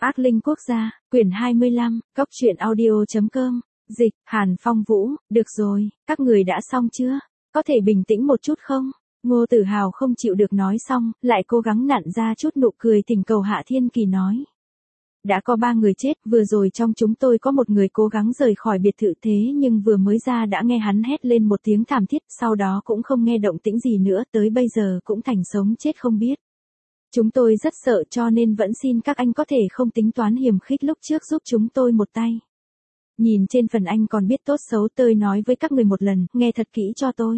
Ác Linh Quốc gia, quyển 25, Cốc truyện audio.com, dịch, Hàn Phong Vũ, được rồi, các người đã xong chưa? Có thể bình tĩnh một chút không? Ngô Tử Hào không chịu được nói xong, lại cố gắng nặn ra chút nụ cười thỉnh cầu Hạ Thiên Kỳ nói. Đã có 3 người chết, vừa rồi trong chúng tôi có một người cố gắng rời khỏi biệt thự thế nhưng vừa mới ra đã nghe hắn hét lên một tiếng thảm thiết, sau đó cũng không nghe động tĩnh gì nữa, tới bây giờ cũng thành sống chết không biết. Chúng tôi rất sợ cho nên vẫn xin các anh có thể không tính toán hiềm khích lúc trước giúp chúng tôi một tay. Nhìn trên phần anh còn biết tốt xấu, tôi nói với các người một lần, nghe thật kỹ cho tôi.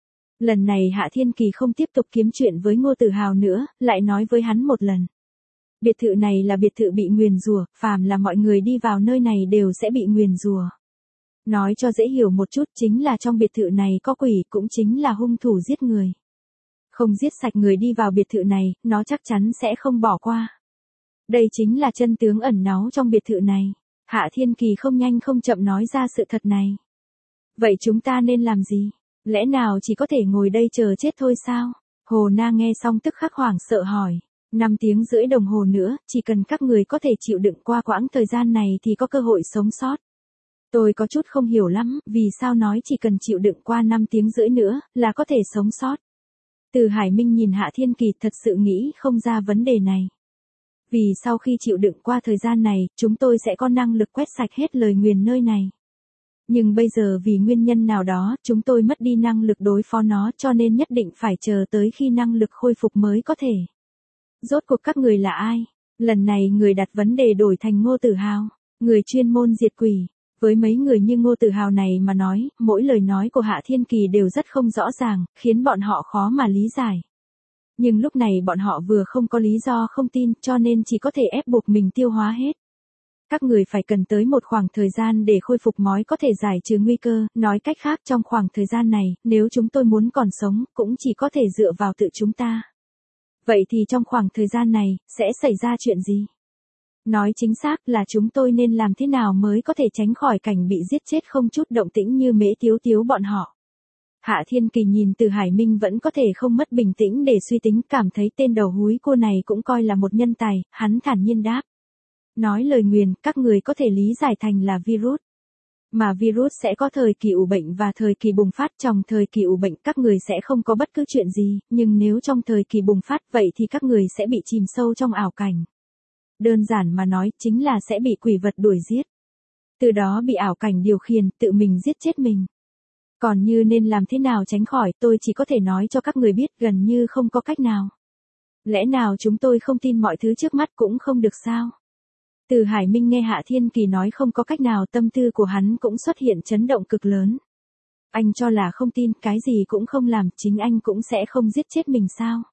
Lần này Hạ Thiên Kỳ không tiếp tục kiếm chuyện với Ngô Tử Hào nữa, lại nói với hắn một lần. Biệt thự này là biệt thự bị nguyền rủa, phàm là mọi người đi vào nơi này đều sẽ bị nguyền rủa. Nói cho dễ hiểu một chút, chính là trong biệt thự này có quỷ, cũng chính là hung thủ giết người. Không giết sạch người đi vào biệt thự này, nó chắc chắn sẽ không bỏ qua. Đây chính là chân tướng ẩn náu trong biệt thự này. Hạ Thiên Kỳ không nhanh không chậm nói ra sự thật này. Vậy chúng ta nên làm gì? Lẽ nào chỉ có thể ngồi đây chờ chết thôi sao? Hồ Na nghe xong tức khắc hoảng sợ hỏi. 5 tiếng rưỡi đồng hồ nữa, chỉ cần các người có thể chịu đựng qua quãng thời gian này thì có cơ hội sống sót. Tôi có chút không hiểu lắm, vì sao nói chỉ cần chịu đựng qua 5 tiếng rưỡi nữa, là có thể sống sót. Từ Hải Minh nhìn Hạ Thiên Kỳ thật sự nghĩ không ra vấn đề này. Vì sau khi chịu đựng qua thời gian này, chúng tôi sẽ có năng lực quét sạch hết lời nguyền nơi này. Nhưng bây giờ vì nguyên nhân nào đó, chúng tôi mất đi năng lực đối phó nó cho nên nhất định phải chờ tới khi năng lực khôi phục mới có thể. Rốt cuộc các người là ai? Lần này người đặt vấn đề đổi thành Ngô Tử Hào, người chuyên môn diệt quỷ. Với mấy người như Ngô Tử Hào này mà nói, mỗi lời nói của Hạ Thiên Kỳ đều rất không rõ ràng, khiến bọn họ khó mà lý giải. Nhưng lúc này bọn họ vừa không có lý do không tin, cho nên chỉ có thể ép buộc mình tiêu hóa hết. Các người phải cần tới một khoảng thời gian để khôi phục mới có thể giải trừ nguy cơ, nói cách khác trong khoảng thời gian này, nếu chúng tôi muốn còn sống, cũng chỉ có thể dựa vào tự chúng ta. Vậy thì trong khoảng thời gian này, sẽ xảy ra chuyện gì? Nói chính xác là chúng tôi nên làm thế nào mới có thể tránh khỏi cảnh bị giết chết không chút động tĩnh như Mễ Tiếu Tiếu bọn họ. Hạ Thiên Kỳ nhìn Từ Hải Minh vẫn có thể không mất bình tĩnh để suy tính, cảm thấy tên đầu húi cô này cũng coi là một nhân tài, hắn thản nhiên đáp. Nói lời nguyền, các người có thể lý giải thành là virus. Mà virus sẽ có thời kỳ ủ bệnh và thời kỳ bùng phát. Trong thời kỳ ủ bệnh các người sẽ không có bất cứ chuyện gì, nhưng nếu trong thời kỳ bùng phát vậy thì các người sẽ bị chìm sâu trong ảo cảnh. Đơn giản mà nói chính là sẽ bị quỷ vật đuổi giết. Từ đó bị ảo cảnh điều khiển, tự mình giết chết mình. Còn như nên làm thế nào tránh khỏi, tôi chỉ có thể nói cho các người biết gần như không có cách nào. Lẽ nào chúng tôi không tin mọi thứ trước mắt cũng không được sao? Từ Hải Minh nghe Hạ Thiên Kỳ nói không có cách nào, tâm tư của hắn cũng xuất hiện chấn động cực lớn. Anh cho là không tin, cái gì cũng không làm, chính anh cũng sẽ không giết chết mình sao?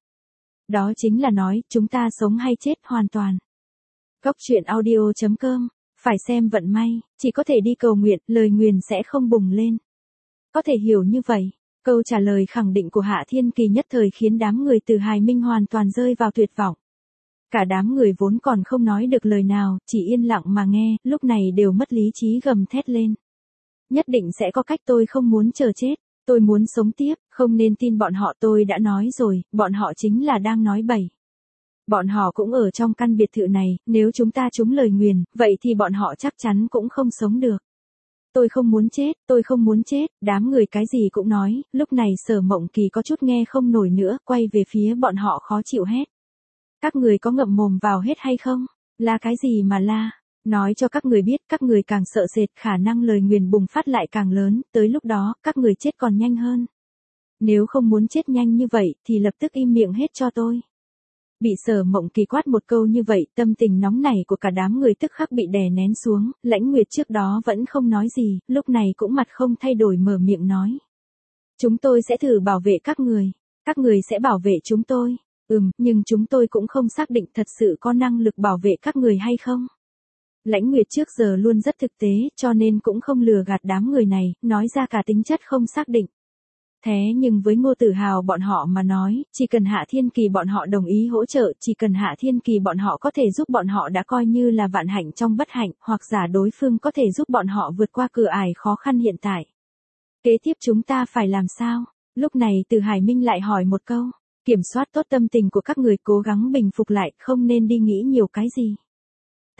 Đó chính là nói, chúng ta sống hay chết hoàn toàn. Cốc truyện audio.com, phải xem vận may, chỉ có thể đi cầu nguyện, lời nguyền sẽ không bùng lên. Có thể hiểu như vậy, câu trả lời khẳng định của Hạ Thiên Kỳ nhất thời khiến đám người Từ Hải Minh hoàn toàn rơi vào tuyệt vọng. Cả đám người vốn còn không nói được lời nào, chỉ yên lặng mà nghe, lúc này đều mất lý trí gầm thét lên. Nhất định sẽ có cách, tôi không muốn chờ chết, tôi muốn sống tiếp, không nên tin bọn họ, tôi đã nói rồi, bọn họ chính là đang nói bậy. Bọn họ cũng ở trong căn biệt thự này, nếu chúng ta trúng lời nguyền, vậy thì bọn họ chắc chắn cũng không sống được. Tôi không muốn chết, tôi không muốn chết, đám người cái gì cũng nói, lúc này Sở Mộng Kỳ có chút nghe không nổi nữa, quay về phía bọn họ khó chịu hét. Các người có ngậm mồm vào hết hay không? La cái gì mà la? Nói cho các người biết, các người càng sợ sệt, khả năng lời nguyền bùng phát lại càng lớn, tới lúc đó, các người chết còn nhanh hơn. Nếu không muốn chết nhanh như vậy, thì lập tức im miệng hết cho tôi. Bị Sở Mộng Kỳ quát một câu như vậy, tâm tình nóng nảy của cả đám người tức khắc bị đè nén xuống, Lãnh Nguyệt trước đó vẫn không nói gì, lúc này cũng mặt không thay đổi mở miệng nói. Chúng tôi sẽ thử bảo vệ các người sẽ bảo vệ chúng tôi. Nhưng chúng tôi cũng không xác định thật sự có năng lực bảo vệ các người hay không. Lãnh Nguyệt trước giờ luôn rất thực tế, cho nên cũng không lừa gạt đám người này, nói ra cả tính chất không xác định. Thế nhưng với Ngô Tử Hào bọn họ mà nói, chỉ cần Hạ Thiên Kỳ bọn họ đồng ý hỗ trợ, chỉ cần Hạ Thiên Kỳ bọn họ có thể giúp bọn họ đã coi như là vạn hạnh trong bất hạnh, hoặc giả đối phương có thể giúp bọn họ vượt qua cửa ải khó khăn hiện tại. Kế tiếp chúng ta phải làm sao? Lúc này Từ Hải Minh lại hỏi một câu. Kiểm soát tốt tâm tình của các người, cố gắng bình phục lại, không nên đi nghĩ nhiều cái gì.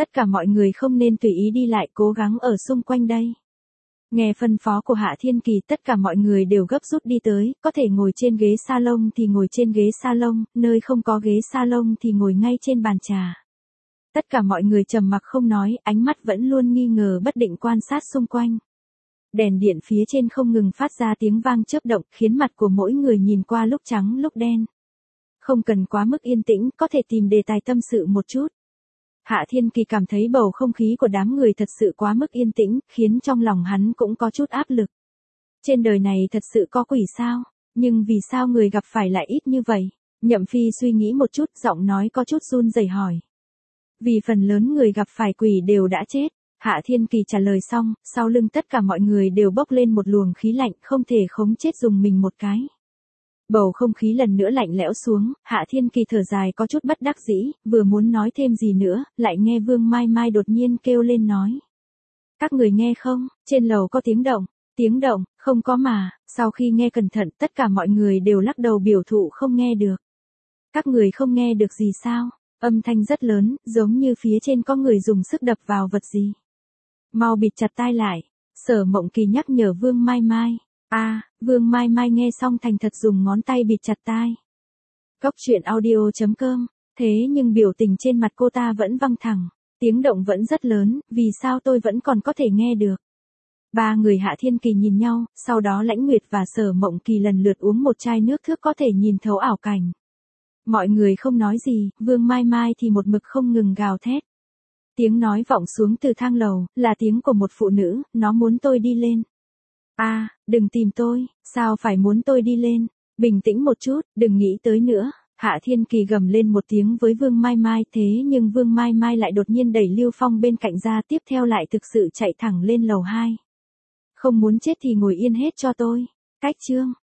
Tất cả mọi người không nên tùy ý đi lại, cố gắng ở xung quanh đây. Nghe phân phó của Hạ Thiên Kỳ, tất cả mọi người đều gấp rút đi tới, có thể ngồi trên ghế salon thì ngồi trên ghế salon, nơi không có ghế salon thì ngồi ngay trên bàn trà. Tất cả mọi người trầm mặc không nói, ánh mắt vẫn luôn nghi ngờ bất định quan sát xung quanh. Đèn điện phía trên không ngừng phát ra tiếng vang chớp động, khiến mặt của mỗi người nhìn qua lúc trắng lúc đen. Không cần quá mức yên tĩnh, có thể tìm đề tài tâm sự một chút. Hạ Thiên Kỳ cảm thấy bầu không khí của đám người thật sự quá mức yên tĩnh, khiến trong lòng hắn cũng có chút áp lực. Trên đời này thật sự có quỷ sao? Nhưng vì sao người gặp phải lại ít như vậy? Nhậm Phi suy nghĩ một chút, giọng nói có chút run rẩy hỏi. Vì phần lớn người gặp phải quỷ đều đã chết. Hạ Thiên Kỳ trả lời xong, sau lưng tất cả mọi người đều bốc lên một luồng khí lạnh, không thể khống chết dùng mình một cái. Bầu không khí lần nữa lạnh lẽo xuống, Hạ Thiên Kỳ thở dài có chút bất đắc dĩ, vừa muốn nói thêm gì nữa, lại nghe Vương Mai Mai đột nhiên kêu lên nói. Các người nghe không, trên lầu có tiếng động, không có mà, sau khi nghe cẩn thận tất cả mọi người đều lắc đầu biểu thụ không nghe được. Các người không nghe được gì sao, âm thanh rất lớn, giống như phía trên có người dùng sức đập vào vật gì. Mau bịt chặt tai lại, Sở Mộng Kỳ nhắc nhở Vương Mai Mai. Vương Mai Mai nghe xong thành thật dùng ngón tay bịt chặt tai. Cốc truyện audio.com, thế nhưng biểu tình trên mặt cô ta vẫn văng thẳng, tiếng động vẫn rất lớn, vì sao tôi vẫn còn có thể nghe được. Ba người Hạ Thiên Kỳ nhìn nhau, sau đó Lãnh Nguyệt và Sở Mộng Kỳ lần lượt uống một chai nước thước có thể nhìn thấu ảo cảnh. Mọi người không nói gì, Vương Mai Mai thì một mực không ngừng gào thét. Tiếng nói vọng xuống từ thang lầu, là tiếng của một phụ nữ, nó muốn tôi đi lên. Đừng tìm tôi, sao phải muốn tôi đi lên, bình tĩnh một chút, đừng nghĩ tới nữa. Hạ Thiên Kỳ gầm lên một tiếng với Vương Mai Mai, thế nhưng Vương Mai Mai lại đột nhiên đẩy Lưu Phong bên cạnh ra, tiếp theo lại thực sự chạy thẳng lên lầu 2. Không muốn chết thì ngồi yên hết cho tôi. Cách chương